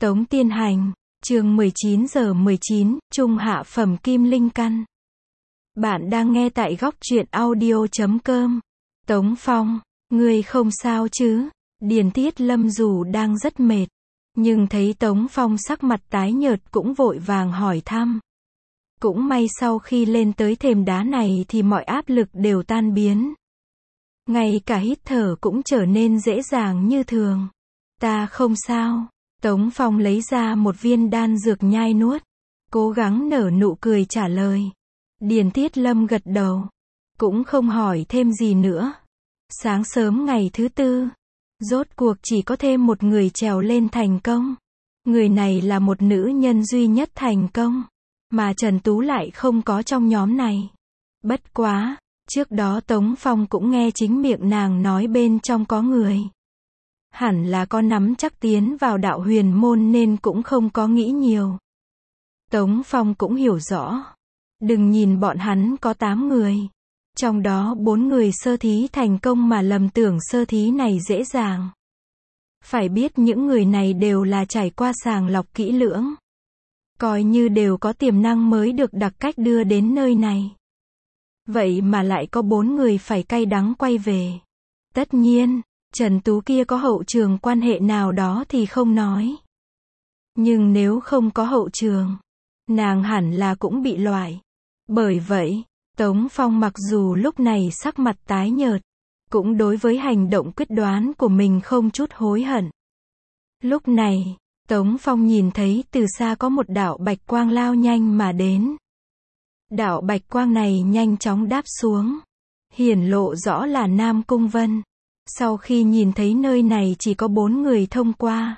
Tống Tiên Hành, chương 19:19, trung hạ phẩm kim linh căn. Bạn đang nghe tại góc truyện audio.com. Tống Phong, ngươi không sao chứ? Điền Tiết Lâm dù đang rất mệt, nhưng thấy Tống Phong sắc mặt tái nhợt cũng vội vàng hỏi thăm. Cũng may sau khi lên tới thềm đá này thì mọi áp lực đều tan biến. Ngay cả hít thở cũng trở nên dễ dàng như thường. Ta không sao. Tống Phong lấy ra một viên đan dược nhai nuốt, cố gắng nở nụ cười trả lời. Điền Tiết Lâm gật đầu, cũng không hỏi thêm gì nữa. Sáng sớm ngày thứ tư, rốt cuộc chỉ có thêm một người trèo lên thành công. Người này là một nữ nhân duy nhất thành công, mà Trần Tú lại không có trong nhóm này. Bất quá, trước đó Tống Phong cũng nghe chính miệng nàng nói bên trong có người. Hẳn là có nắm chắc tiến vào đạo huyền môn nên cũng không có nghĩ nhiều. Tống Phong cũng hiểu rõ. Đừng nhìn bọn hắn có 8 người. Trong đó 4 người sơ thí thành công mà lầm tưởng sơ thí này dễ dàng. Phải biết những người này đều là trải qua sàng lọc kỹ lưỡng. Coi như đều có tiềm năng mới được đặc cách đưa đến nơi này. Vậy mà lại có 4 người phải cay đắng quay về. Tất nhiên, Trần Tú kia có hậu trường quan hệ nào đó thì không nói. Nhưng nếu không có hậu trường, nàng hẳn là cũng bị loại. Bởi vậy, Tống Phong mặc dù lúc này sắc mặt tái nhợt, cũng đối với hành động quyết đoán của mình không chút hối hận. Lúc này, Tống Phong nhìn thấy từ xa có một đạo bạch quang lao nhanh mà đến. Đạo bạch quang này nhanh chóng đáp xuống, hiển lộ rõ là Nam Cung Vân. Sau khi nhìn thấy nơi này chỉ có 4 người thông qua,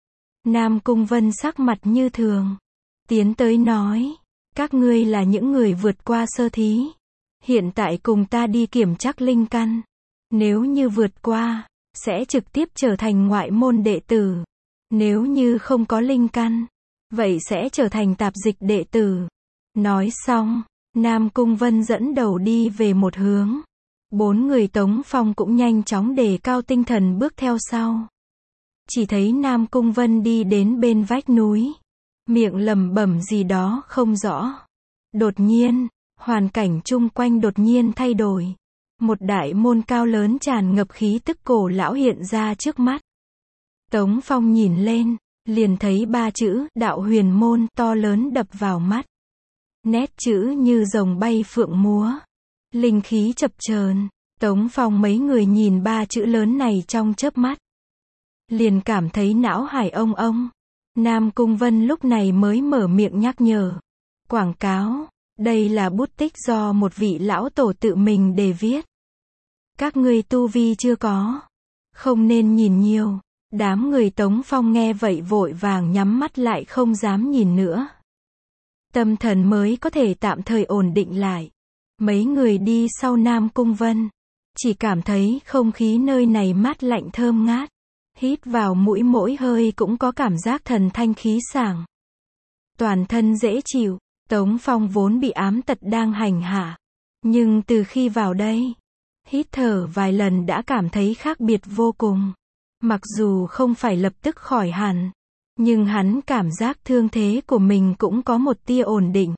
Nam Cung Vân sắc mặt như thường, tiến tới nói, các ngươi là những người vượt qua sơ thí, hiện tại cùng ta đi kiểm trắc linh căn. Nếu như vượt qua, sẽ trực tiếp trở thành ngoại môn đệ tử. Nếu như không có linh căn, vậy sẽ trở thành tạp dịch đệ tử. Nói xong, Nam Cung Vân dẫn đầu đi về một hướng. 4 người Tống Phong cũng nhanh chóng đề cao tinh thần bước theo sau. Chỉ thấy Nam Cung Vân đi đến bên vách núi, miệng lẩm bẩm gì đó không rõ. Đột nhiên, hoàn cảnh chung quanh đột nhiên thay đổi. Một đại môn cao lớn tràn ngập khí tức cổ lão hiện ra trước mắt. Tống Phong nhìn lên, liền thấy 3 chữ đạo huyền môn to lớn đập vào mắt. Nét chữ như rồng bay phượng múa, linh khí chập chờn. Tống Phong mấy người nhìn 3 chữ lớn này trong chớp mắt, liền cảm thấy não hải ông ông. Nam Cung Vân lúc này mới mở miệng nhắc nhở. Quảng cáo, đây là bút tích do một vị lão tổ tự mình để viết. Các ngươi tu vi chưa có, không nên nhìn nhiều. Đám người Tống Phong nghe vậy vội vàng nhắm mắt lại không dám nhìn nữa. Tâm thần mới có thể tạm thời ổn định lại. Mấy người đi sau Nam Cung Vân, chỉ cảm thấy không khí nơi này mát lạnh thơm ngát. Hít vào mũi mỗi hơi cũng có cảm giác thần thanh khí sảng. Toàn thân dễ chịu. Tống Phong vốn bị ám tật đang hành hạ. Nhưng từ khi vào đây, hít thở vài lần đã cảm thấy khác biệt vô cùng. Mặc dù không phải lập tức khỏi hẳn, nhưng hắn cảm giác thương thế của mình cũng có một tia ổn định.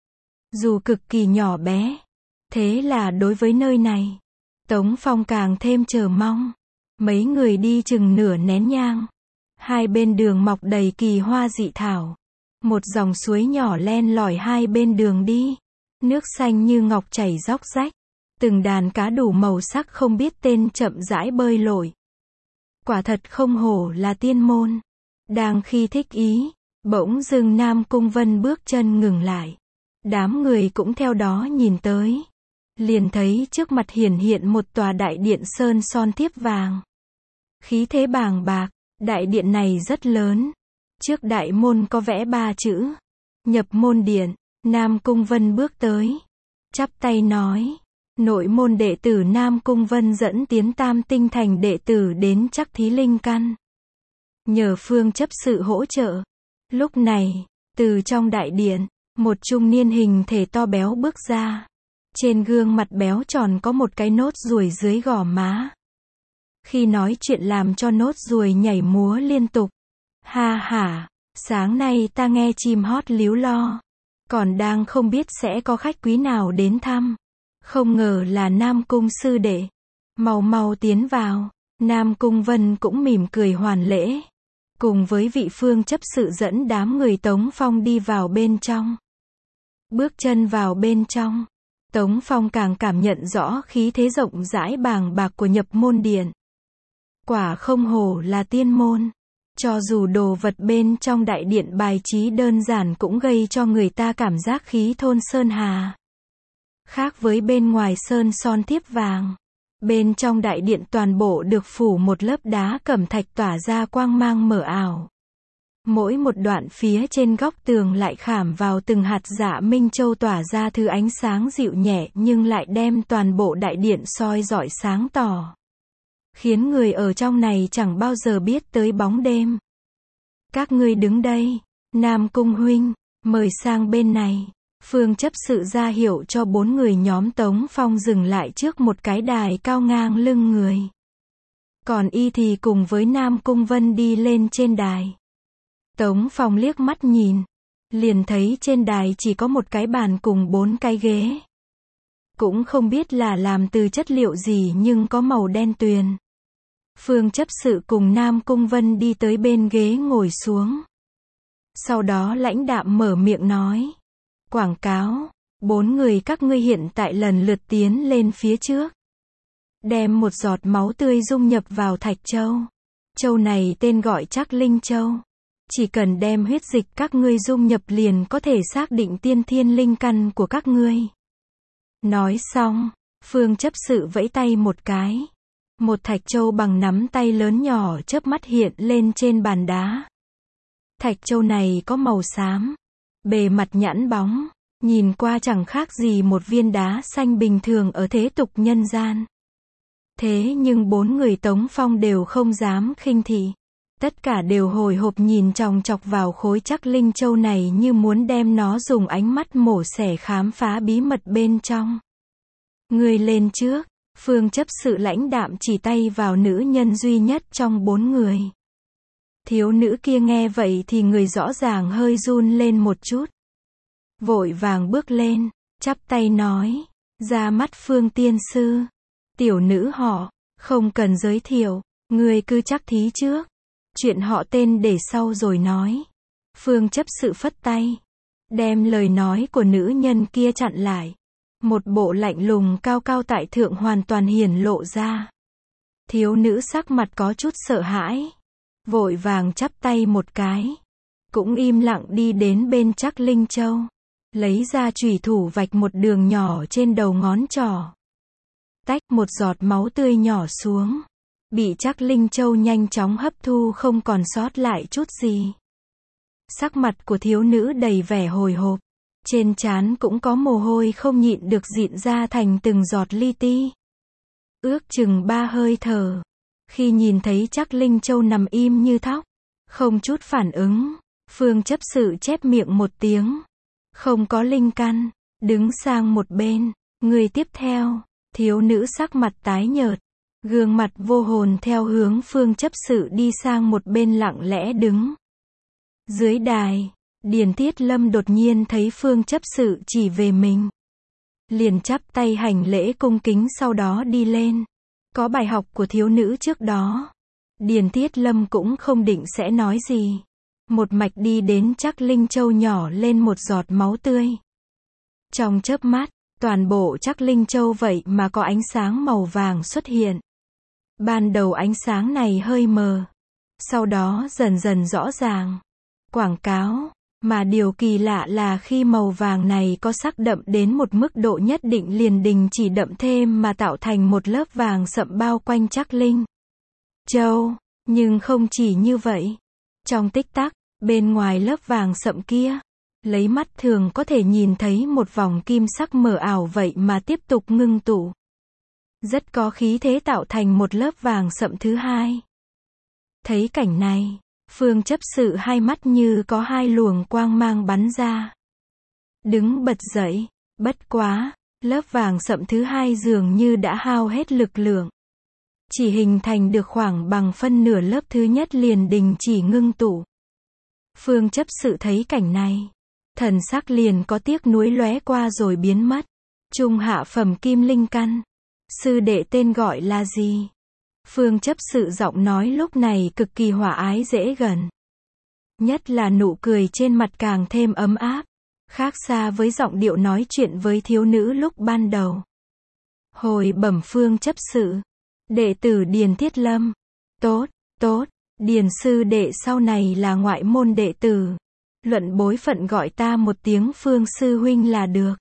Dù cực kỳ nhỏ bé. Thế là đối với nơi này, Tống Phong càng thêm chờ mong. Mấy người đi chừng nửa nén nhang. Hai bên đường mọc đầy kỳ hoa dị thảo. Một dòng suối nhỏ len lỏi hai bên đường đi. Nước xanh như ngọc chảy róc rách. Từng đàn cá đủ màu sắc không biết tên chậm rãi bơi lội. Quả thật không hổ là tiên môn. Đang khi thích ý, bỗng dưng Nam Cung Vân bước chân ngừng lại. Đám người cũng theo đó nhìn tới. Liền thấy trước mặt hiển hiện một tòa đại điện sơn son thiếp vàng. Khí thế bàng bạc, đại điện này rất lớn. Trước đại môn có vẽ 3 chữ. Nhập môn điện. Nam Cung Vân bước tới, chắp tay nói. Nội môn đệ tử Nam Cung Vân dẫn tiến tam tinh thành đệ tử đến trắc thí linh căn. Nhờ phương chấp sự hỗ trợ. Lúc này, từ trong đại điện, một trung niên hình thể to béo bước ra. Trên gương mặt béo tròn có một cái nốt ruồi dưới gò má. Khi nói chuyện làm cho nốt ruồi nhảy múa liên tục. Ha hả, Sáng nay ta nghe chim hót líu lo. Còn đang không biết sẽ có khách quý nào đến thăm. Không ngờ là Nam Cung sư đệ. Mau mau tiến vào. Nam Cung Vân cũng mỉm cười hoàn lễ. Cùng với vị Phương chấp sự dẫn đám người Tống Phong đi vào bên trong. Bước chân vào bên trong. Tống Phong càng cảm nhận rõ khí thế rộng rãi bàng bạc của nhập môn điện. Quả không hổ là tiên môn. Cho dù đồ vật bên trong đại điện bài trí đơn giản cũng gây cho người ta cảm giác khí thôn sơn hà. Khác với bên ngoài sơn son thiếp vàng. Bên trong đại điện toàn bộ được phủ một lớp đá cẩm thạch tỏa ra quang mang mờ ảo. Mỗi một đoạn phía trên góc tường lại khảm vào từng hạt dạ minh châu tỏa ra thứ ánh sáng dịu nhẹ nhưng lại đem toàn bộ đại điện soi rọi sáng tỏ. Khiến người ở trong này chẳng bao giờ biết tới bóng đêm. Các ngươi đứng đây. Nam Cung huynh, mời sang bên này. Phương chấp sự ra hiệu cho 4 người nhóm Tống Phong dừng lại trước một cái đài cao ngang lưng người. Còn y thì cùng với Nam Cung Vân đi lên trên đài. Tống Phong liếc mắt nhìn. Liền thấy trên đài chỉ có một cái bàn cùng 4 cái ghế. Cũng không biết là làm từ chất liệu gì nhưng có màu đen tuyền. Phương chấp sự cùng Nam Cung Vân đi tới bên ghế ngồi xuống. Sau đó lãnh đạm mở miệng nói. Quảng cáo, 4 người các ngươi hiện tại lần lượt tiến lên phía trước. Đem một giọt máu tươi dung nhập vào thạch châu. Châu này tên gọi Trắc Linh Châu. Chỉ cần đem huyết dịch các ngươi dung nhập liền có thể xác định tiên thiên linh căn của các ngươi. Nói xong, Phương chấp sự vẫy tay một cái. Một thạch châu bằng nắm tay lớn nhỏ chớp mắt hiện lên trên bàn đá. Thạch châu này có màu xám. Bề mặt nhẵn bóng. Nhìn qua chẳng khác gì một viên đá xanh bình thường ở thế tục nhân gian. Thế nhưng 4 người Tống Phong đều không dám khinh thị. Tất cả đều hồi hộp nhìn chòng chọc vào khối Trắc Linh Châu này như muốn đem nó dùng ánh mắt mổ xẻ khám phá bí mật bên trong. Người lên trước. Phương chấp sự lãnh đạm chỉ tay vào nữ nhân duy nhất trong 4 người. Thiếu nữ kia nghe vậy thì người rõ ràng hơi run lên một chút. Vội vàng bước lên, chắp tay nói, ra mắt Phương tiên sư. Tiểu nữ họ, không cần giới thiệu, người cứ chắc thí trước. Chuyện họ tên để sau rồi nói. Phương chấp sự phất tay, đem lời nói của nữ nhân kia chặn lại. Một bộ lạnh lùng cao cao tại thượng hoàn toàn hiển lộ ra. Thiếu nữ sắc mặt có chút sợ hãi. Vội vàng chắp tay một cái. Cũng im lặng đi đến bên Trắc Linh Châu. Lấy ra chùy thủ vạch một đường nhỏ trên đầu ngón trỏ. Tách một giọt máu tươi nhỏ xuống. Bị Trắc Linh Châu nhanh chóng hấp thu không còn sót lại chút gì. Sắc mặt của thiếu nữ đầy vẻ hồi hộp. Trên trán cũng có mồ hôi không nhịn được dịn ra thành từng giọt li ti. Ước chừng 3 hơi thở. Khi nhìn thấy Trắc Linh Châu nằm im như thóc. Không chút phản ứng. Phương chấp sự chép miệng một tiếng. Không có linh căn. Đứng sang một bên. Người tiếp theo. Thiếu nữ sắc mặt tái nhợt. Gương mặt vô hồn theo hướng Phương chấp sự đi sang một bên lặng lẽ đứng. Dưới đài. Điền Tiết Lâm đột nhiên thấy Phương chấp sự chỉ về mình. Liền chắp tay hành lễ cung kính sau đó đi lên. Có bài học của thiếu nữ trước đó. Điền Tiết Lâm cũng không định sẽ nói gì. Một mạch đi đến Trắc Linh Châu nhỏ lên một giọt máu tươi. Trong chớp mắt, toàn bộ Trắc Linh Châu vậy mà có ánh sáng màu vàng xuất hiện. Ban đầu ánh sáng này hơi mờ. Sau đó dần dần rõ ràng. Quảng cáo. Mà điều kỳ lạ là khi màu vàng này có sắc đậm đến một mức độ nhất định liền đình chỉ đậm thêm mà tạo thành một lớp vàng sậm bao quanh Trắc Linh Châu. Nhưng không chỉ như vậy. Trong tích tắc, bên ngoài lớp vàng sậm kia, lấy mắt thường có thể nhìn thấy một vòng kim sắc mờ ảo vậy mà tiếp tục ngưng tụ. Rất có khí thế tạo thành một lớp vàng sậm thứ hai. Thấy cảnh này, Phương chấp sự hai mắt như có hai luồng quang mang bắn ra. Đứng bật dậy, bất quá, lớp vàng sậm thứ hai dường như đã hao hết lực lượng. Chỉ hình thành được khoảng bằng phân nửa lớp thứ nhất liền đình chỉ ngưng tụ. Phương chấp sự thấy cảnh này. Thần sắc liền có tiếc nuối lóe qua rồi biến mất. Trung hạ phẩm kim linh căn. Sư đệ tên gọi là gì? Phương chấp sự giọng nói lúc này cực kỳ hòa ái dễ gần. Nhất là nụ cười trên mặt càng thêm ấm áp. Khác xa với giọng điệu nói chuyện với thiếu nữ lúc ban đầu. Hồi bẩm Phương chấp sự. Đệ tử Điền Thiết Lâm. Tốt, tốt, Điền sư đệ sau này là ngoại môn đệ tử. Luận bối phận gọi ta một tiếng Phương sư huynh là được.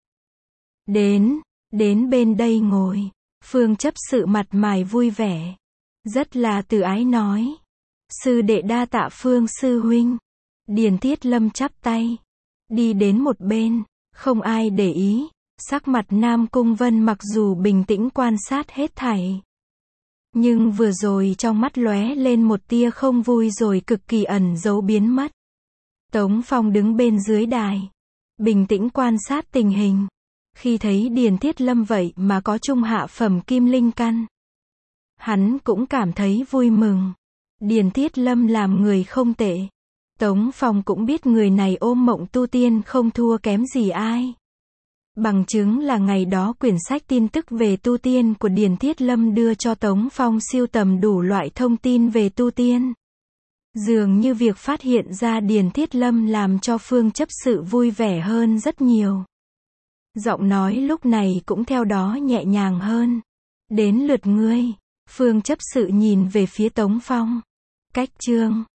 Đến bên đây ngồi. Phương chấp sự mặt mày vui vẻ. Rất là từ ái nói. Sư đệ đa tạ Phương sư huynh. Điền Thiết Lâm chắp tay. Đi đến một bên, không ai để ý. Sắc mặt Nam Cung Vân mặc dù bình tĩnh quan sát hết thảy. Nhưng vừa rồi trong mắt lóe lên một tia không vui rồi cực kỳ ẩn giấu biến mất. Tống Phong đứng bên dưới đài. Bình tĩnh quan sát tình hình. Khi thấy Điền Thiết Lâm vậy mà có trung hạ phẩm kim linh căn. Hắn cũng cảm thấy vui mừng. Điền Thiết Lâm làm người không tệ. Tống Phong cũng biết người này ôm mộng tu tiên không thua kém gì ai. Bằng chứng là ngày đó quyển sách tin tức về tu tiên của Điền Thiết Lâm đưa cho Tống Phong siêu tầm đủ loại thông tin về tu tiên. Dường như việc phát hiện ra Điền Thiết Lâm làm cho Phương chấp sự vui vẻ hơn rất nhiều. Giọng nói lúc này cũng theo đó nhẹ nhàng hơn. Đến lượt ngươi. Phương chấp sự nhìn về phía Tống Phong. Cách chương